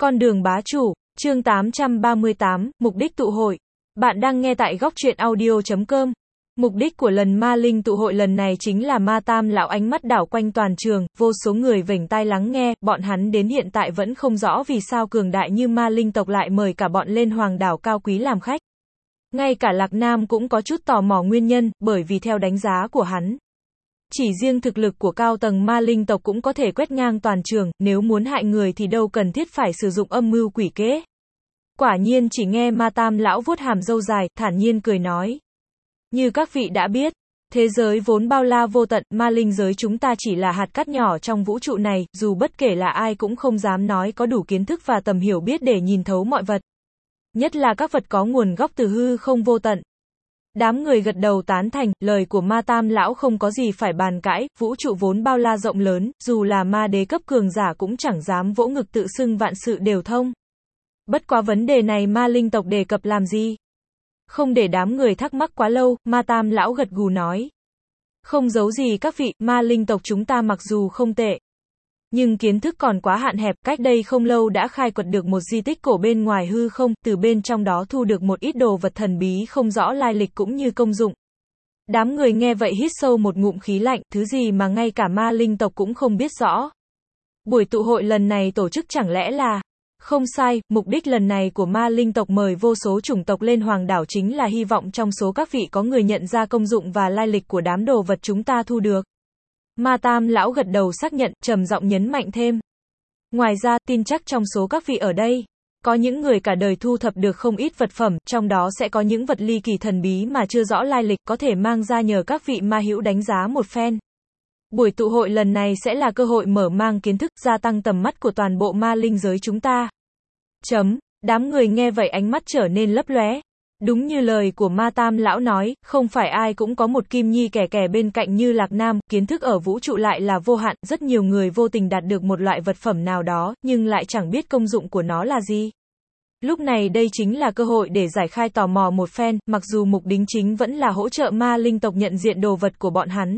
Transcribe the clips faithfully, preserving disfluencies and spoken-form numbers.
Con đường bá chủ, chương tám trăm ba mươi tám, mục đích tụ hội. Bạn đang nghe tại góc truyện audio chấm com. Mục đích của lần ma linh tụ hội lần này chính là ma tam lão ánh mắt đảo quanh toàn trường, vô số người vểnh tai lắng nghe, bọn hắn đến hiện tại vẫn không rõ vì sao cường đại như ma linh tộc lại mời cả bọn lên hoàng đảo cao quý làm khách. Ngay cả Lạc Nam cũng có chút tò mò nguyên nhân, bởi vì theo đánh giá của hắn, chỉ riêng thực lực của cao tầng ma linh tộc cũng có thể quét ngang toàn trường, nếu muốn hại người thì đâu cần thiết phải sử dụng âm mưu quỷ kế. Quả nhiên chỉ nghe ma tam lão vuốt hàm râu dài, thản nhiên cười nói. Như các vị đã biết, thế giới vốn bao la vô tận, ma linh giới chúng ta chỉ là hạt cát nhỏ trong vũ trụ này, dù bất kể là ai cũng không dám nói có đủ kiến thức và tầm hiểu biết để nhìn thấu mọi vật. Nhất là các vật có nguồn gốc từ hư không vô tận. Đám người gật đầu tán thành, lời của ma tam lão không có gì phải bàn cãi, vũ trụ vốn bao la rộng lớn, dù là ma đế cấp cường giả cũng chẳng dám vỗ ngực tự xưng vạn sự đều thông. Bất quá vấn đề này ma linh tộc đề cập làm gì? Không để đám người thắc mắc quá lâu, ma tam lão gật gù nói. Không giấu gì các vị, ma linh tộc chúng ta mặc dù không tệ, nhưng kiến thức còn quá hạn hẹp, cách đây không lâu đã khai quật được một di tích cổ bên ngoài hư không, từ bên trong đó thu được một ít đồ vật thần bí không rõ lai lịch cũng như công dụng. Đám người nghe vậy hít sâu một ngụm khí lạnh, thứ gì mà ngay cả ma linh tộc cũng không biết rõ. Buổi tụ hội lần này tổ chức chẳng lẽ là... Không sai, mục đích lần này của ma linh tộc mời vô số chủng tộc lên hoàng đảo chính là hy vọng trong số các vị có người nhận ra công dụng và lai lịch của đám đồ vật chúng ta thu được. Ma tam lão gật đầu xác nhận, trầm giọng nhấn mạnh thêm. Ngoài ra, tin chắc trong số các vị ở đây, có những người cả đời thu thập được không ít vật phẩm, trong đó sẽ có những vật ly kỳ thần bí mà chưa rõ lai lịch, có thể mang ra nhờ các vị ma hữu đánh giá một phen. Buổi tụ hội lần này sẽ là cơ hội mở mang kiến thức, gia tăng tầm mắt của toàn bộ ma linh giới chúng ta. Chấm, đám người nghe vậy ánh mắt trở nên lấp lóe. Đúng như lời của ma tam lão nói, không phải ai cũng có một kim nhi kẻ kẻ bên cạnh như Lạc Nam, kiến thức ở vũ trụ lại là vô hạn, rất nhiều người vô tình đạt được một loại vật phẩm nào đó, nhưng lại chẳng biết công dụng của nó là gì. Lúc này đây chính là cơ hội để giải khai tò mò một phen, mặc dù mục đích chính vẫn là hỗ trợ ma linh tộc nhận diện đồ vật của bọn hắn.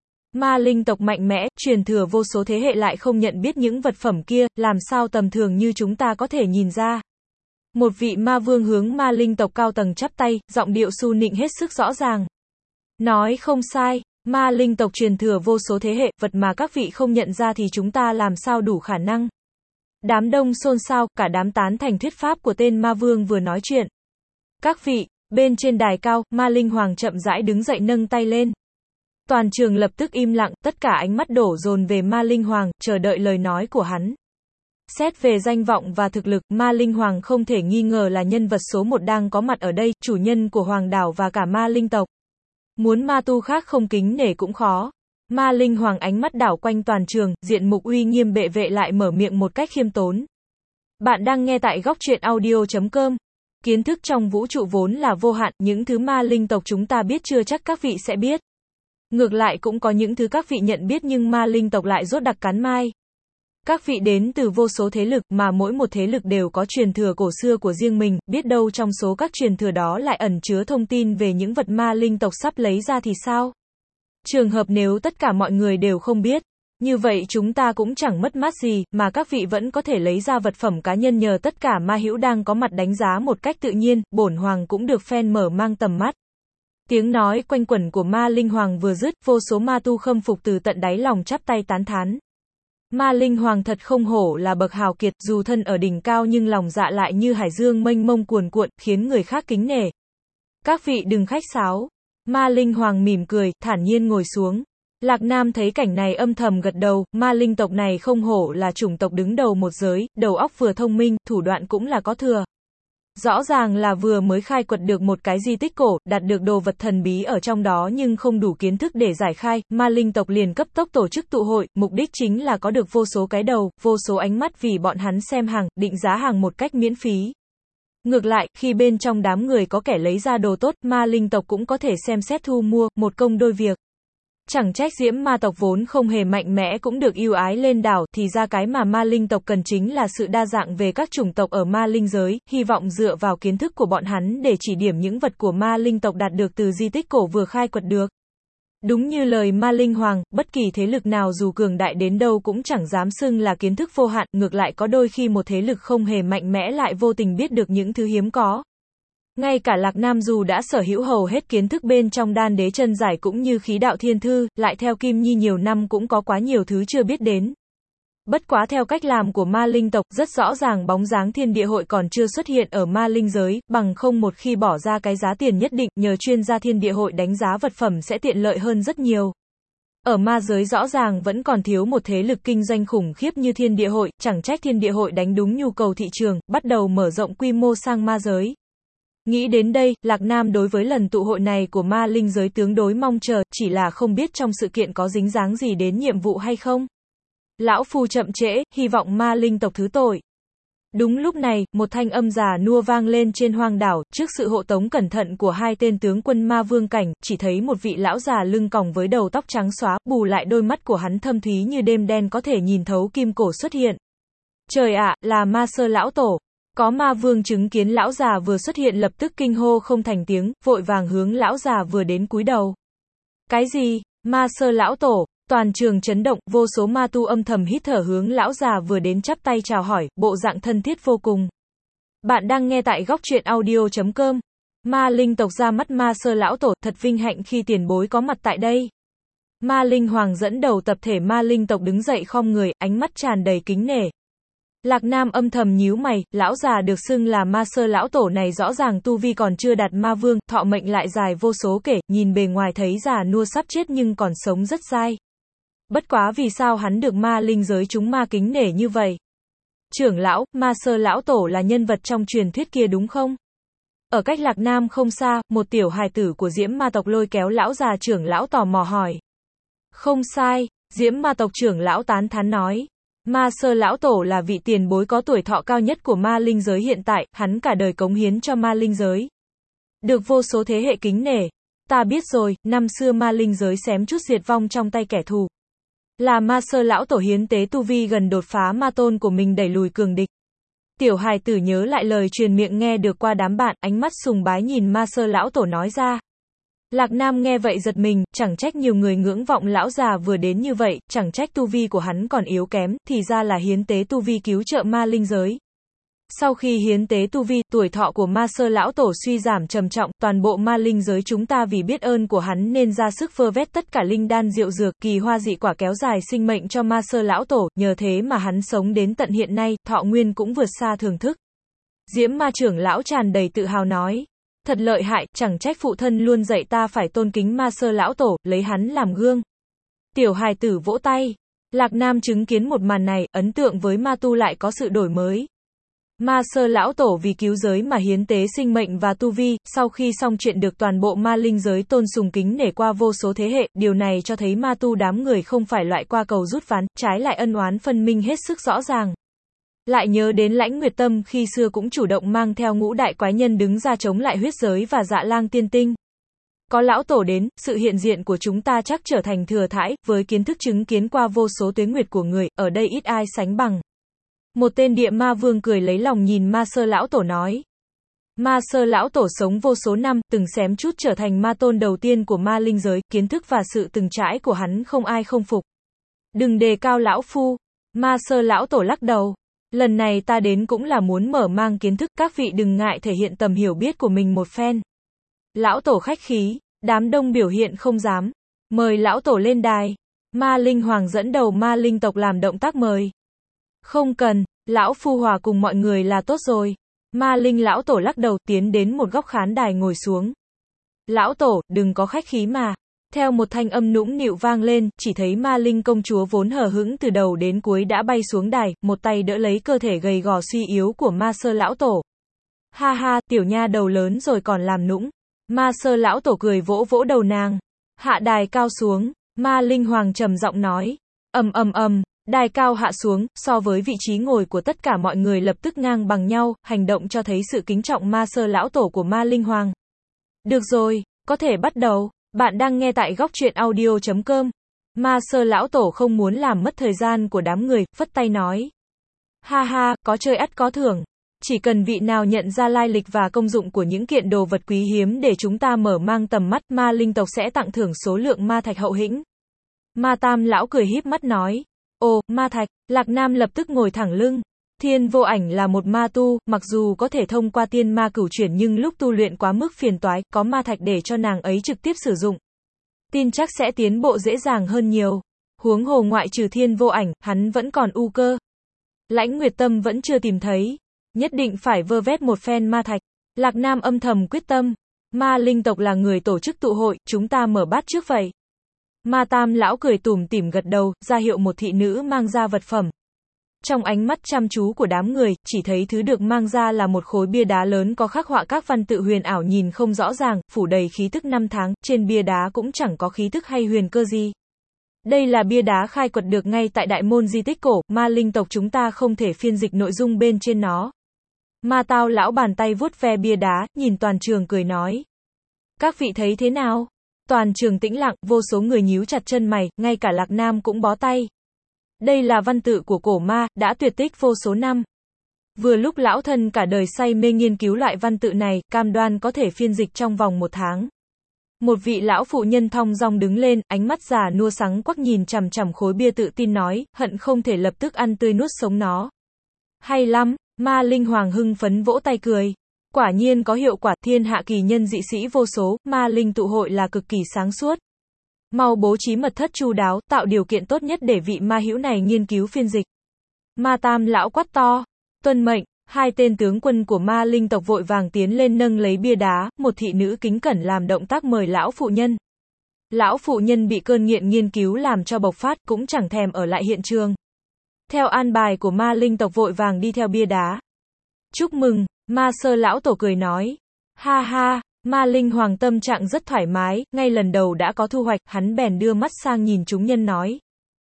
Ma linh tộc mạnh mẽ, truyền thừa vô số thế hệ lại không nhận biết những vật phẩm kia, làm sao tầm thường như chúng ta có thể nhìn ra. Một vị ma vương hướng ma linh tộc cao tầng chắp tay, giọng điệu su nịnh hết sức rõ ràng. Nói không sai, ma linh tộc truyền thừa vô số thế hệ, vật mà các vị không nhận ra thì chúng ta làm sao đủ khả năng. Đám đông xôn xao, cả đám tán thành thuyết pháp của tên ma vương vừa nói chuyện. Các vị, bên trên đài cao, ma linh hoàng chậm rãi đứng dậy nâng tay lên. Toàn trường lập tức im lặng, tất cả ánh mắt đổ dồn về ma linh hoàng, chờ đợi lời nói của hắn. Xét về danh vọng và thực lực, ma linh hoàng không thể nghi ngờ là nhân vật số một đang có mặt ở đây, chủ nhân của hoàng đảo và cả ma linh tộc. Muốn ma tu khác không kính nể cũng khó. Ma linh hoàng ánh mắt đảo quanh toàn trường, diện mục uy nghiêm bệ vệ lại mở miệng một cách khiêm tốn. Bạn đang nghe tại góc truyện audio chấm com. Kiến thức trong vũ trụ vốn là vô hạn, những thứ ma linh tộc chúng ta biết chưa chắc các vị sẽ biết. Ngược lại cũng có những thứ các vị nhận biết nhưng ma linh tộc lại rốt đặc cắn mai. Các vị đến từ vô số thế lực mà mỗi một thế lực đều có truyền thừa cổ xưa của riêng mình, biết đâu trong số các truyền thừa đó lại ẩn chứa thông tin về những vật ma linh tộc sắp lấy ra thì sao? Trường hợp nếu tất cả mọi người đều không biết, như vậy chúng ta cũng chẳng mất mát gì, mà các vị vẫn có thể lấy ra vật phẩm cá nhân nhờ tất cả ma hữu đang có mặt đánh giá một cách tự nhiên, bổn hoàng cũng được phen mở mang tầm mắt. Tiếng nói quanh quẩn của ma linh hoàng vừa dứt, vô số ma tu khâm phục từ tận đáy lòng chắp tay tán thán. Ma linh hoàng thật không hổ là bậc hào kiệt, dù thân ở đỉnh cao nhưng lòng dạ lại như hải dương mênh mông cuồn cuộn, khiến người khác kính nể. Các vị đừng khách sáo. Ma linh hoàng mỉm cười, thản nhiên ngồi xuống. Lạc Nam thấy cảnh này âm thầm gật đầu, ma linh tộc này không hổ là chủng tộc đứng đầu một giới, đầu óc vừa thông minh, thủ đoạn cũng là có thừa. Rõ ràng là vừa mới khai quật được một cái di tích cổ, đạt được đồ vật thần bí ở trong đó nhưng không đủ kiến thức để giải khai, ma linh tộc liền cấp tốc tổ chức tụ hội, mục đích chính là có được vô số cái đầu, vô số ánh mắt vì bọn hắn xem hàng, định giá hàng một cách miễn phí. Ngược lại, khi bên trong đám người có kẻ lấy ra đồ tốt, ma linh tộc cũng có thể xem xét thu mua, một công đôi việc. Chẳng trách diễm ma tộc vốn không hề mạnh mẽ cũng được ưu ái lên đảo, thì ra cái mà ma linh tộc cần chính là sự đa dạng về các chủng tộc ở ma linh giới, hy vọng dựa vào kiến thức của bọn hắn để chỉ điểm những vật của ma linh tộc đạt được từ di tích cổ vừa khai quật được. Đúng như lời Ma Linh Hoàng, bất kỳ thế lực nào dù cường đại đến đâu cũng chẳng dám xưng là kiến thức vô hạn, ngược lại có đôi khi một thế lực không hề mạnh mẽ lại vô tình biết được những thứ hiếm có. Ngay cả Lạc Nam dù đã sở hữu hầu hết kiến thức bên trong đan đế chân giải cũng như khí đạo thiên thư, lại theo Kim Nhi nhiều năm cũng có quá nhiều thứ chưa biết đến. Bất quá theo cách làm của ma linh tộc, rất rõ ràng bóng dáng thiên địa hội còn chưa xuất hiện ở ma linh giới, bằng không một khi bỏ ra cái giá tiền nhất định, nhờ chuyên gia thiên địa hội đánh giá vật phẩm sẽ tiện lợi hơn rất nhiều. Ở ma giới rõ ràng vẫn còn thiếu một thế lực kinh doanh khủng khiếp như thiên địa hội, chẳng trách thiên địa hội đánh đúng nhu cầu thị trường, bắt đầu mở rộng quy mô sang ma giới. Nghĩ đến đây, Lạc Nam đối với lần tụ hội này của ma linh giới tương đối mong chờ, chỉ là không biết trong sự kiện có dính dáng gì đến nhiệm vụ hay không. Lão phu chậm trễ, hy vọng ma linh tộc thứ tội. Đúng lúc này, một thanh âm già nua vang lên trên hoang đảo, trước sự hộ tống cẩn thận của hai tên tướng quân ma vương cảnh, chỉ thấy một vị lão già lưng còng với đầu tóc trắng xóa, bù lại đôi mắt của hắn thâm thúy như đêm đen có thể nhìn thấu kim cổ xuất hiện. Trời ạ, là Ma Sơ lão tổ. Có ma vương chứng kiến lão già vừa xuất hiện lập tức kinh hô không thành tiếng, vội vàng hướng lão già vừa đến cúi đầu. Cái gì? Ma Sơ lão tổ? Toàn trường chấn động, vô số ma tu âm thầm hít thở hướng lão già vừa đến chắp tay chào hỏi, bộ dạng thân thiết vô cùng. Bạn đang nghe tại góc truyện audio chấm com. Ma linh tộc ra mắt Ma Sơ lão tổ, thật vinh hạnh khi tiền bối có mặt tại đây. Ma Linh Hoàng dẫn đầu tập thể ma linh tộc đứng dậy khom người, ánh mắt tràn đầy kính nể. Lạc Nam âm thầm nhíu mày, lão già được xưng là Ma Sơ lão tổ này rõ ràng tu vi còn chưa đạt ma vương, thọ mệnh lại dài vô số kể, nhìn bề ngoài thấy già nua sắp chết nhưng còn sống rất dai. Bất quá vì sao hắn được ma linh giới chúng ma kính nể như vậy? Trưởng lão, Ma Sơ lão tổ là nhân vật trong truyền thuyết kia đúng không? Ở cách Lạc Nam không xa, một tiểu hài tử của Diễm ma tộc lôi kéo lão già trưởng lão tò mò hỏi. Không sai, Diễm ma tộc trưởng lão tán thán nói. Ma Sơ lão tổ là vị tiền bối có tuổi thọ cao nhất của ma linh giới hiện tại, hắn cả đời cống hiến cho ma linh giới. Được vô số thế hệ kính nể. Ta biết rồi, năm xưa ma linh giới xém chút diệt vong trong tay kẻ thù. Là Ma Sơ lão tổ hiến tế tu vi gần đột phá ma tôn của mình đẩy lùi cường địch. Tiểu hài tử nhớ lại lời truyền miệng nghe được qua đám bạn, ánh mắt sùng bái nhìn Ma Sơ lão tổ nói ra. Lạc Nam nghe vậy giật mình, chẳng trách nhiều người ngưỡng vọng lão già vừa đến như vậy, chẳng trách tu vi của hắn còn yếu kém, thì ra là hiến tế tu vi cứu trợ ma linh giới. Sau khi hiến tế tu vi, tuổi thọ của Ma Sơ lão tổ suy giảm trầm trọng, toàn bộ ma linh giới chúng ta vì biết ơn của hắn nên ra sức vơ vét tất cả linh đan diệu dược, kỳ hoa dị quả kéo dài sinh mệnh cho Ma Sơ lão tổ, nhờ thế mà hắn sống đến tận hiện nay, thọ nguyên cũng vượt xa thưởng thức. Diễm ma trưởng lão tràn đầy tự hào nói. Thật lợi hại, chẳng trách phụ thân luôn dạy ta phải tôn kính Ma Sơ lão tổ, lấy hắn làm gương. Tiểu hài tử vỗ tay. Lạc Nam chứng kiến một màn này, ấn tượng với ma tu lại có sự đổi mới. Ma Sơ lão tổ vì cứu giới mà hiến tế sinh mệnh và tu vi, sau khi xong chuyện được toàn bộ ma linh giới tôn sùng kính nể qua vô số thế hệ, điều này cho thấy ma tu đám người không phải loại qua cầu rút ván, trái lại ân oán phân minh hết sức rõ ràng. Lại nhớ đến Lãnh Nguyệt Tâm khi xưa cũng chủ động mang theo ngũ đại quái nhân đứng ra chống lại huyết giới và Dạ Lang tiên tinh. Có lão tổ đến, sự hiện diện của chúng ta chắc trở thành thừa thãi, với kiến thức chứng kiến qua vô số tuế nguyệt của người, ở đây ít ai sánh bằng. Một tên địa ma vương cười lấy lòng nhìn Ma Sơ lão tổ nói. Ma Sơ lão tổ sống vô số năm, từng xém chút trở thành ma tôn đầu tiên của ma linh giới, kiến thức và sự từng trải của hắn không ai không phục. Đừng đề cao lão phu. Ma Sơ lão tổ lắc đầu. Lần này ta đến cũng là muốn mở mang kiến thức, các vị đừng ngại thể hiện tầm hiểu biết của mình một phen. Lão tổ khách khí, đám đông biểu hiện không dám. Mời lão tổ lên đài. Ma Linh Hoàng dẫn đầu ma linh tộc làm động tác mời. Không cần, lão phu hòa cùng mọi người là tốt rồi. Ma Linh lão tổ lắc đầu tiến đến một góc khán đài ngồi xuống. Lão tổ, đừng có khách khí mà. Theo một thanh âm nũng nịu vang lên, chỉ thấy Ma Linh công chúa vốn hờ hững từ đầu đến cuối đã bay xuống đài, một tay đỡ lấy cơ thể gầy gò suy yếu của Ma Sơ lão tổ. Ha ha, tiểu nha đầu lớn rồi còn làm nũng. Ma Sơ lão tổ cười vỗ vỗ đầu nàng. Hạ đài cao xuống, Ma Linh Hoàng trầm giọng nói. Ầm ầm ầm, đài cao hạ xuống, so với vị trí ngồi của tất cả mọi người lập tức ngang bằng nhau, hành động cho thấy sự kính trọng Ma Sơ lão tổ của Ma Linh Hoàng. Được rồi, có thể bắt đầu. Bạn đang nghe tại góc truyện audio chấm com. Ma Sơ lão tổ không muốn làm mất thời gian của đám người, phất tay nói. Ha ha, có chơi ắt có thưởng. Chỉ cần vị nào nhận ra lai lịch và công dụng của những kiện đồ vật quý hiếm để chúng ta mở mang tầm mắt, ma linh tộc sẽ tặng thưởng số lượng ma thạch hậu hĩnh. Ma Tam lão cười híp mắt nói. Ồ, ma thạch, Lạc Nam lập tức ngồi thẳng lưng. Thiên Vô Ảnh là một ma tu, mặc dù có thể thông qua tiên ma cửu chuyển nhưng lúc tu luyện quá mức phiền toái, có ma thạch để cho nàng ấy trực tiếp sử dụng. Tin chắc sẽ tiến bộ dễ dàng hơn nhiều. Huống hồ ngoại trừ Thiên Vô Ảnh, hắn vẫn còn U Cơ. Lãnh Nguyệt Tâm vẫn chưa tìm thấy. Nhất định phải vơ vét một phen ma thạch. Lạc Nam âm thầm quyết tâm. Ma linh tộc là người tổ chức tụ hội, chúng ta mở bát trước vậy. Ma Tam lão cười tủm tỉm gật đầu, ra hiệu một thị nữ mang ra vật phẩm. Trong ánh mắt chăm chú của đám người, chỉ thấy thứ được mang ra là một khối bia đá lớn có khắc họa các văn tự huyền ảo nhìn không rõ ràng, phủ đầy khí tức năm tháng, trên bia đá cũng chẳng có khí tức hay huyền cơ gì. Đây là bia đá khai quật được ngay tại đại môn di tích cổ, ma linh tộc chúng ta không thể phiên dịch nội dung bên trên nó. Ma Tao lão bàn tay vuốt ve bia đá, nhìn toàn trường cười nói. Các vị thấy thế nào? Toàn trường tĩnh lặng, vô số người nhíu chặt chân mày, ngay cả Lạc Nam cũng bó tay. Đây là văn tự của cổ ma, đã tuyệt tích vô số năm. Vừa lúc lão thân cả đời say mê nghiên cứu loại văn tự này, cam đoan có thể phiên dịch trong vòng một tháng. Một vị lão phụ nhân thong dong đứng lên, ánh mắt già nua sáng quắc nhìn chằm chằm khối bia tự tin nói, hận không thể lập tức ăn tươi nuốt sống nó. Hay lắm, ma linh hoàng hưng phấn vỗ tay cười. Quả nhiên có hiệu quả, thiên hạ kỳ nhân dị sĩ vô số, ma linh tụ hội là cực kỳ sáng suốt. Mau bố trí mật thất chu đáo, tạo điều kiện tốt nhất để vị ma hữu này nghiên cứu phiên dịch. Ma Tam lão quát to. Tuân mệnh, hai tên tướng quân của ma linh tộc vội vàng tiến lên nâng lấy bia đá, một thị nữ kính cẩn làm động tác mời lão phụ nhân. Lão phụ nhân bị cơn nghiện nghiên cứu làm cho bộc phát, cũng chẳng thèm ở lại hiện trường. Theo an bài của ma linh tộc vội vàng đi theo bia đá. Chúc mừng, ma sơ lão tổ cười nói. Ha ha. Ma linh hoàng tâm trạng rất thoải mái, ngay lần đầu đã có thu hoạch, hắn bèn đưa mắt sang nhìn chúng nhân nói.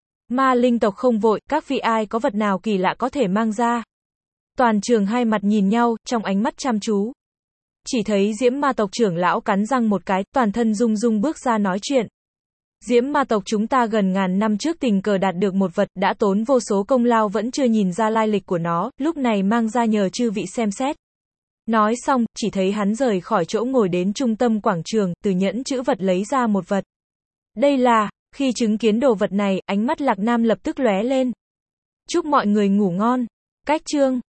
Ma linh tộc không vội, các vị ai có vật nào kỳ lạ có thể mang ra. Toàn trường hai mặt nhìn nhau, trong ánh mắt chăm chú. Chỉ thấy Diễm ma tộc trưởng lão cắn răng một cái, toàn thân rung rung bước ra nói chuyện. Diễm ma tộc chúng ta gần ngàn năm trước tình cờ đạt được một vật, đã tốn vô số công lao vẫn chưa nhìn ra lai lịch của nó, lúc này mang ra nhờ chư vị xem xét. Nói xong, chỉ thấy hắn rời khỏi chỗ ngồi đến trung tâm quảng trường, từ nhẫn chữ vật lấy ra một vật. Đây là, khi chứng kiến đồ vật này, ánh mắt Lạc Nam lập tức lóe lên. Chúc mọi người ngủ ngon. Cách chương